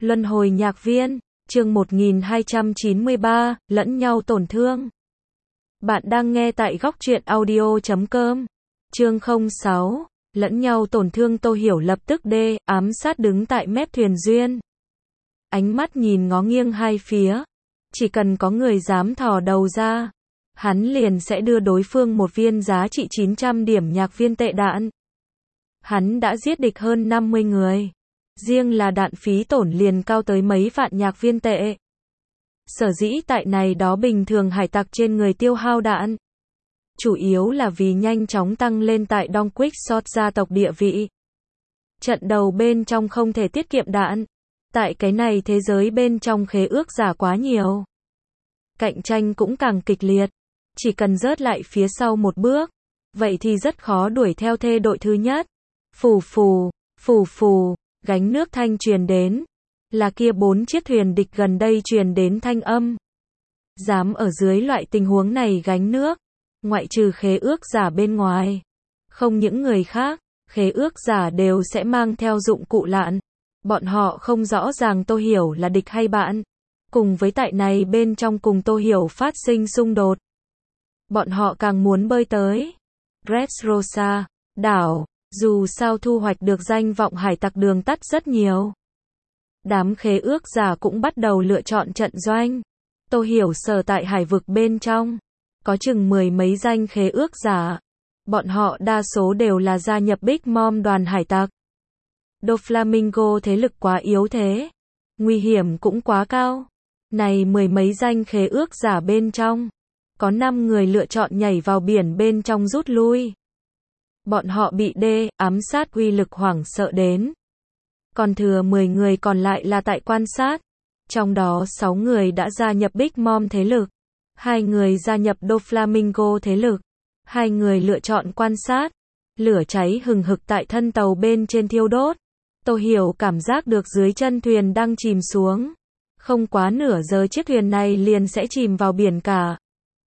Luân hồi nhạc viên, chương 1293, lẫn nhau tổn thương. Bạn đang nghe tại góc truyện audio.com. Chương 06, lẫn nhau tổn thương. Tô Hiểu lập tức ám sát đứng tại mép thuyền duyên. Ánh mắt nhìn ngó nghiêng hai phía. Chỉ cần có người dám thò đầu ra, hắn liền sẽ đưa đối phương một viên giá trị 900 điểm nhạc viên tệ đạn. Hắn đã giết địch hơn 50 người. Riêng là đạn phí tổn liền cao tới mấy vạn nhạc viên tệ. Sở dĩ tại này đó bình thường hải tặc trên người tiêu hao đạn, chủ yếu là vì nhanh chóng tăng lên tại Don Quixote gia tộc địa vị. Trận đầu bên trong không thể tiết kiệm đạn. Tại cái này thế giới bên trong khế ước giả quá nhiều. Cạnh tranh cũng càng kịch liệt. Chỉ cần rớt lại phía sau một bước, vậy thì rất khó đuổi theo thê đội thứ nhất. Phù phù, phù phù. Gánh nước thanh truyền đến, là kia 4 chiếc thuyền địch gần đây truyền đến thanh âm. Dám ở dưới loại tình huống này gánh nước, ngoại trừ khế ước giả bên ngoài, không những người khác, khế ước giả đều sẽ mang theo dụng cụ lặn. Bọn họ không rõ ràng Tô Hiểu là địch hay bạn, cùng với tại này bên trong cùng Tô Hiểu phát sinh xung đột. Bọn họ càng muốn bơi tới Dressrosa, đảo. Dù sao thu hoạch được danh vọng hải tặc đường tắt rất nhiều. Đám khế ước giả cũng bắt đầu lựa chọn trận doanh. Tô Hiểu sở tại hải vực bên trong, có chừng 10 mấy danh khế ước giả. Bọn họ đa số đều là gia nhập Big Mom đoàn hải tặc. Doflamingo thế lực quá yếu thế, nguy hiểm cũng quá cao. Này 10 mấy danh khế ước giả bên trong, có 5 người lựa chọn nhảy vào biển bên trong rút lui. Bọn họ bị ám sát uy lực hoảng sợ đến. Còn thừa 10 người còn lại là tại quan sát. Trong đó 6 người đã gia nhập Big Mom thế lực. 2 người gia nhập Doflamingo thế lực. 2 người lựa chọn quan sát. Lửa cháy hừng hực tại thân tàu bên trên thiêu đốt. Tô Hiểu cảm giác được dưới chân thuyền đang chìm xuống. Không quá nửa giờ chiếc thuyền này liền sẽ chìm vào biển cả.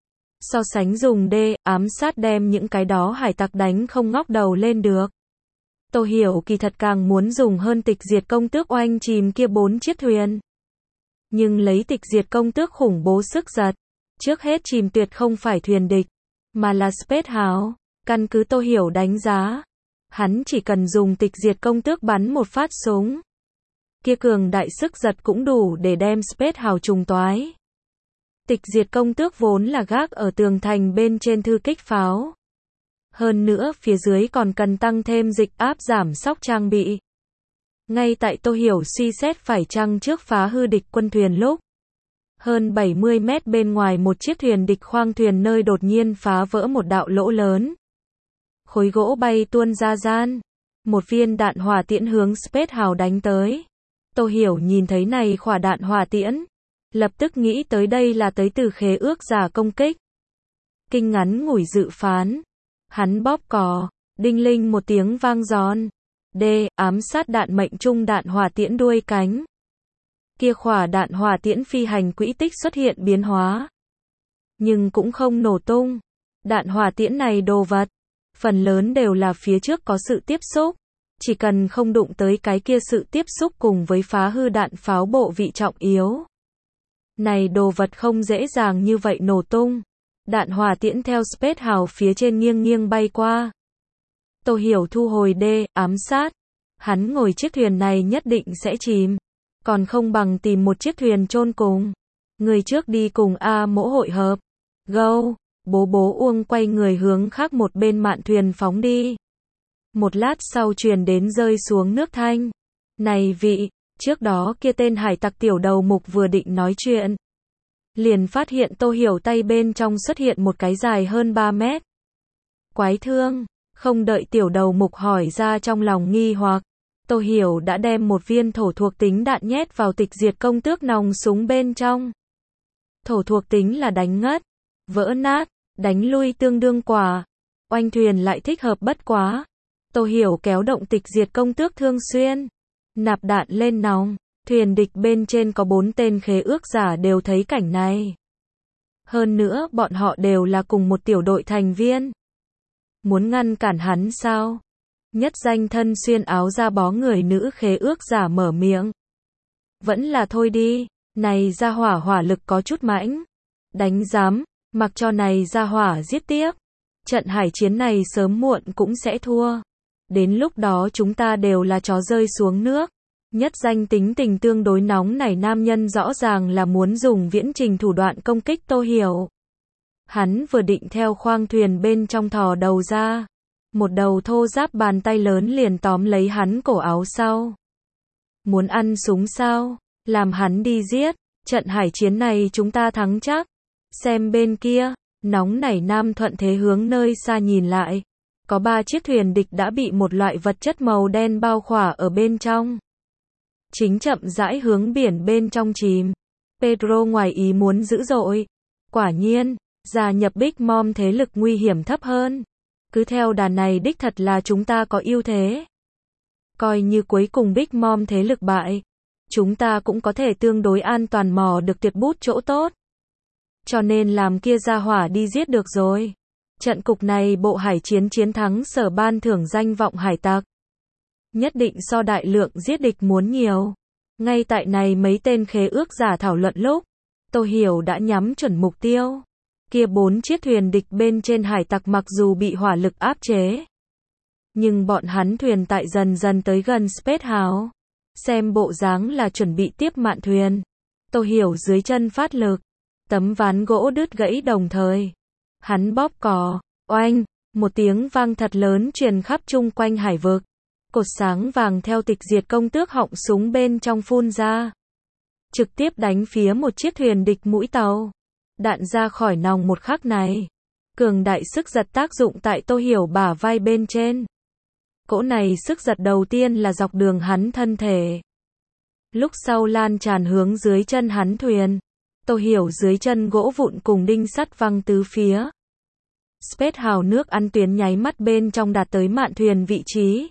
So sánh dùng ám sát đem những cái đó hải tặc đánh không ngóc đầu lên được. Tô Hiểu kỳ thật càng muốn dùng hơn tịch diệt công tước oanh chìm kia 4 chiếc thuyền. Nhưng lấy tịch diệt công tước khủng bố sức giật, trước hết chìm tuyệt không phải thuyền địch, mà là Space House. Căn cứ Tô Hiểu đánh giá, hắn chỉ cần dùng tịch diệt công tước bắn một phát súng, kia cường đại sức giật cũng đủ để đem Space House trùng toái. Tịch diệt công tước vốn là gác ở tường thành bên trên thư kích pháo. Hơn nữa phía dưới còn cần tăng thêm dịch áp giảm sóc trang bị. Ngay tại Tô Hiểu suy xét phải chăng trước phá hư địch quân thuyền lúc, hơn 70 mét bên ngoài một chiếc thuyền địch khoang thuyền nơi đột nhiên phá vỡ một đạo lỗ lớn. Khối gỗ bay tuôn ra gian. Một viên đạn hỏa tiễn hướng Space House đánh tới. Tô Hiểu nhìn thấy này quả đạn hỏa tiễn, lập tức nghĩ tới đây là tới từ khế ước giả công kích. Kinh ngắn ngủi dự phán. Hắn bóp cò, đinh linh một tiếng vang giòn. Ám sát đạn mệnh trung đạn hỏa tiễn đuôi cánh. Kia quả đạn hỏa tiễn phi hành quỹ tích xuất hiện biến hóa. Nhưng cũng không nổ tung. Đạn hỏa tiễn này đồ vật, phần lớn đều là phía trước có sự tiếp xúc. Chỉ cần không đụng tới cái kia sự tiếp xúc cùng với phá hư đạn pháo bộ vị trọng yếu. Này đồ vật không dễ dàng như vậy nổ tung. Đạn hỏa tiễn theo Space House phía trên nghiêng nghiêng bay qua. Tô Hiểu thu hồi ám sát. Hắn ngồi chiếc thuyền này nhất định sẽ chìm. Còn không bằng tìm một chiếc thuyền chôn cùng. Người trước đi cùng A Mỗ hội hợp. Go, bố Uông quay người hướng khác một bên mạn thuyền phóng đi. Một lát sau truyền đến rơi xuống nước thanh. Này vị, trước đó kia tên hải tặc tiểu đầu mục vừa định nói chuyện, liền phát hiện Tô Hiểu tay bên trong xuất hiện một cái dài hơn 3 mét. Quái thương, không đợi tiểu đầu mục hỏi ra trong lòng nghi hoặc, Tô Hiểu đã đem một viên thổ thuộc tính đạn nhét vào tịch diệt công tước nòng súng bên trong. Thổ thuộc tính là đánh ngất, vỡ nát, đánh lui tương đương quả. Oanh thuyền lại thích hợp bất quá. Tô Hiểu kéo động tịch diệt công tước thường xuyên, nạp đạn lên nòng. Thuyền địch bên trên có 4 tên khế ước giả đều thấy cảnh này. Hơn nữa bọn họ đều là cùng một tiểu đội thành viên. Muốn ngăn cản hắn sao? Nhất danh thân xuyên áo da bó người nữ khế ước giả mở miệng. Vẫn là thôi đi, này gia hỏa hỏa lực có chút mãnh. Đánh giám, mặc cho này gia hỏa giết tiếp. Trận hải chiến này sớm muộn cũng sẽ thua. Đến lúc đó chúng ta đều là chó rơi xuống nước. Nhất danh tính tình tương đối nóng nảy nam nhân rõ ràng là muốn dùng viễn trình thủ đoạn công kích Tô Hiểu. Hắn vừa định theo khoang thuyền bên trong thò đầu ra. Một đầu thô ráp bàn tay lớn liền tóm lấy hắn cổ áo sau. Muốn ăn súng sao? Làm hắn đi giết. Trận hải chiến này chúng ta thắng chắc. Xem bên kia, nóng nảy nam thuận thế hướng nơi xa nhìn lại. Có 3 chiếc thuyền địch đã bị một loại vật chất màu đen bao khỏa ở bên trong. Chính chậm rãi hướng biển bên trong chìm. Pedro ngoài ý muốn dữ dội. Quả nhiên, gia nhập Big Mom thế lực nguy hiểm thấp hơn. Cứ theo đà này đích thật là chúng ta có ưu thế. Coi như cuối cùng Big Mom thế lực bại, chúng ta cũng có thể tương đối an toàn mò được tuyệt bút chỗ tốt. Cho nên làm kia gia hỏa đi giết được rồi. Trận cục này bộ hải chiến chiến thắng sở ban thưởng danh vọng hải tặc. Nhất định so đại lượng giết địch muốn nhiều. Ngay tại này mấy tên khế ước giả thảo luận lúc, Tô Hiểu đã nhắm chuẩn mục tiêu. Kia 4 chiếc thuyền địch bên trên hải tặc mặc dù bị hỏa lực áp chế, nhưng bọn hắn thuyền tại dần dần tới gần Space House. Xem bộ dáng là chuẩn bị tiếp mạn thuyền. Tô Hiểu dưới chân phát lực, tấm ván gỗ đứt gãy đồng thời. Hắn bóp cò, oanh, một tiếng vang thật lớn truyền khắp chung quanh hải vực. Cột sáng vàng theo tịch diệt công tước họng súng bên trong phun ra. Trực tiếp đánh phía một chiếc thuyền địch mũi tàu. Đạn ra khỏi nòng một khắc này. Cường đại sức giật tác dụng tại Tô Hiểu bả vai bên trên. Cỗ này sức giật đầu tiên là dọc đường hắn thân thể. Lúc sau lan tràn hướng dưới chân hắn thuyền. Tô Hiểu dưới chân gỗ vụn cùng đinh sắt văng tứ phía. Space House nước ăn tuyến nháy mắt bên trong đạt tới mạn thuyền vị trí.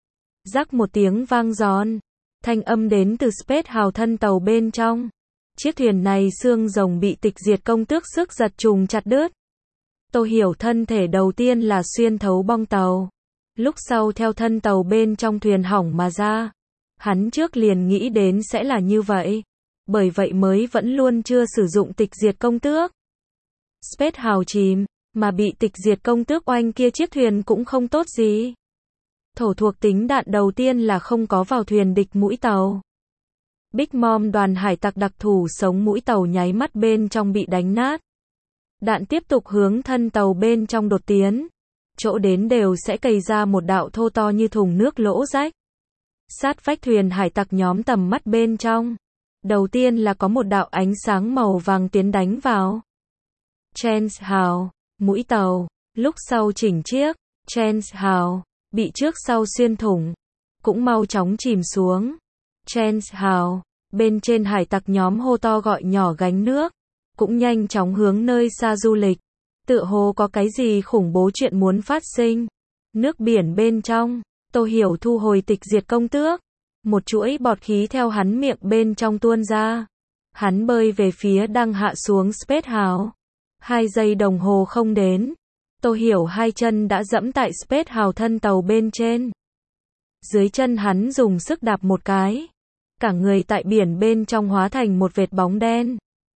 Rắc một tiếng vang giòn. Thanh âm đến từ Space House thân tàu bên trong. Chiếc thuyền này xương rồng bị tịch diệt công tước sức giật trùng chặt đứt. Tô Hiểu thân thể đầu tiên là xuyên thấu bong tàu. Lúc sau theo thân tàu bên trong thuyền hỏng mà ra. Hắn trước liền nghĩ đến sẽ là như vậy. Bởi vậy mới vẫn luôn chưa sử dụng tịch diệt công tước. Space House chìm, mà bị tịch diệt công tước oanh kia chiếc thuyền cũng không tốt gì. Thổ thuộc tính đạn đầu tiên là không có vào thuyền địch mũi tàu. Big Mom đoàn hải tặc đặc thù sống mũi tàu nháy mắt bên trong bị đánh nát. Đạn tiếp tục hướng thân tàu bên trong đột tiến. Chỗ đến đều sẽ cày ra một đạo thô to như thùng nước lỗ rách. Sát vách thuyền hải tặc nhóm tầm mắt bên trong. Đầu tiên là có một đạo ánh sáng màu vàng tiến đánh vào. Chance House, mũi tàu, lúc sau chỉnh chiếc, Chance House, bị trước sau xuyên thủng, cũng mau chóng chìm xuống. Chance House, bên trên hải tặc nhóm hô to gọi nhỏ gánh nước, cũng nhanh chóng hướng nơi xa du lịch. Tựa hồ có cái gì khủng bố chuyện muốn phát sinh. Nước biển bên trong, Tô Hiểu thu hồi tịch diệt công tước. Một chuỗi bọt khí theo hắn miệng bên trong tuôn ra. Hắn bơi về phía đang hạ xuống Space House. 2 giây đồng hồ không đến. Tô Hiểu hai chân đã dẫm tại Space House thân tàu bên trên. Dưới chân hắn dùng sức đạp một cái. Cả người tại biển bên trong hóa thành một vệt bóng đen.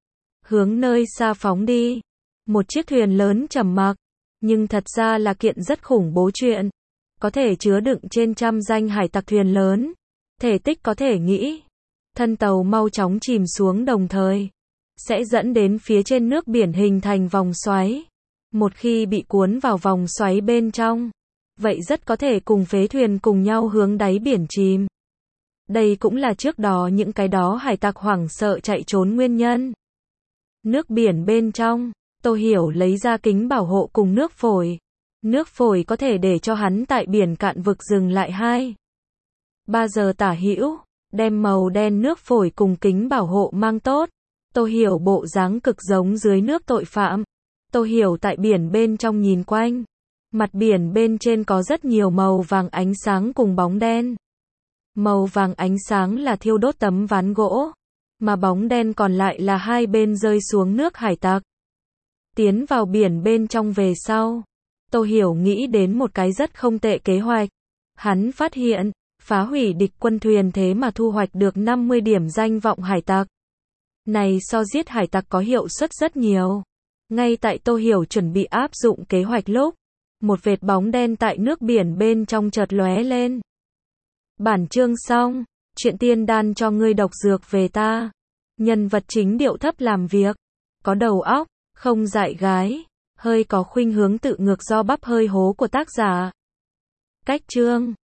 Hướng nơi xa phóng đi. Một chiếc thuyền lớn trầm mặc. Nhưng thật ra là kiện rất khủng bố chuyện. Có thể chứa đựng trên 100 danh hải tặc thuyền lớn. Thể tích có thể nghĩ. Thân tàu mau chóng chìm xuống đồng thời. Sẽ dẫn đến phía trên nước biển hình thành vòng xoáy. Một khi bị cuốn vào vòng xoáy bên trong. Vậy rất có thể cùng phế thuyền cùng nhau hướng đáy biển chìm. Đây cũng là trước đó những cái đó hải tặc hoảng sợ chạy trốn nguyên nhân. Nước biển bên trong, Tô Hiểu lấy ra kính bảo hộ cùng nước phổi. Nước phổi có thể để cho hắn tại biển cạn vực dừng lại 2-3 giờ tả hữu, đem màu đen nước phổi cùng kính bảo hộ mang tốt. Tô Hiểu bộ dáng cực giống dưới nước tội phạm. Tô Hiểu tại biển bên trong nhìn quanh. Mặt biển bên trên có rất nhiều màu vàng ánh sáng cùng bóng đen. Màu vàng ánh sáng là thiêu đốt tấm ván gỗ, mà bóng đen còn lại là hai bên rơi xuống nước hải tặc. Tiến vào biển bên trong về sau, Tô Hiểu nghĩ đến một cái rất không tệ kế hoạch. Hắn phát hiện, phá hủy địch quân thuyền thế mà thu hoạch được 50 điểm danh vọng hải tặc. Này so giết hải tặc có hiệu suất rất nhiều. Ngay tại Tô Hiểu chuẩn bị áp dụng kế hoạch lúc, một vệt bóng đen tại nước biển bên trong chợt lóe lên. Bản chương xong, chuyện tiên đan cho ngươi độc dược về ta. Nhân vật chính điệu thấp làm việc, có đầu óc, không dại gái, hơi có khuynh hướng tự ngược do bắp hơi hố của tác giả. Cách chương